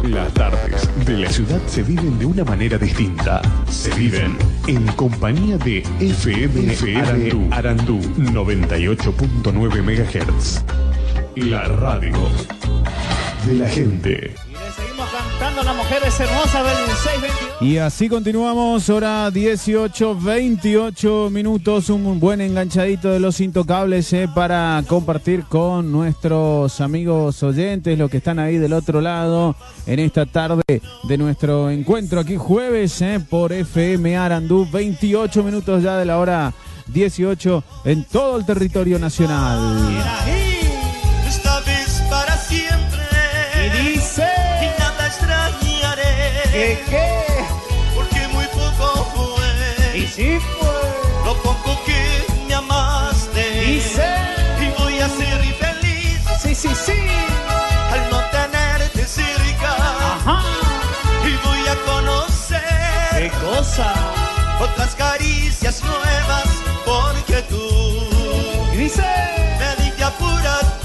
Las tardes de la ciudad se viven de una manera distinta. Se viven en compañía de FM Arandú 98.9 MHz. La radio de la gente. Y le seguimos cantando Las Mujeres Hermosas del 622. Y así continuamos, hora 18:28 minutos. Un buen enganchadito de Los Intocables para compartir con nuestros amigos oyentes, los que están ahí del otro lado, en esta tarde de nuestro encuentro aquí jueves por FM Arandú. 28 minutos ya de la hora 18 en todo el territorio nacional. Esta vez para siempre. Y dice: y nada extrañaré. ¿Qué? Porque muy poco fue. Y sí fue. Lo poco que me amaste. Dice: y voy a ser feliz. Sí. Al no tenerte cerca. Ajá. Y voy a conocer. ¿Qué cosa? Otras caricias nuevas. Porque tú Y dice: me diste a pura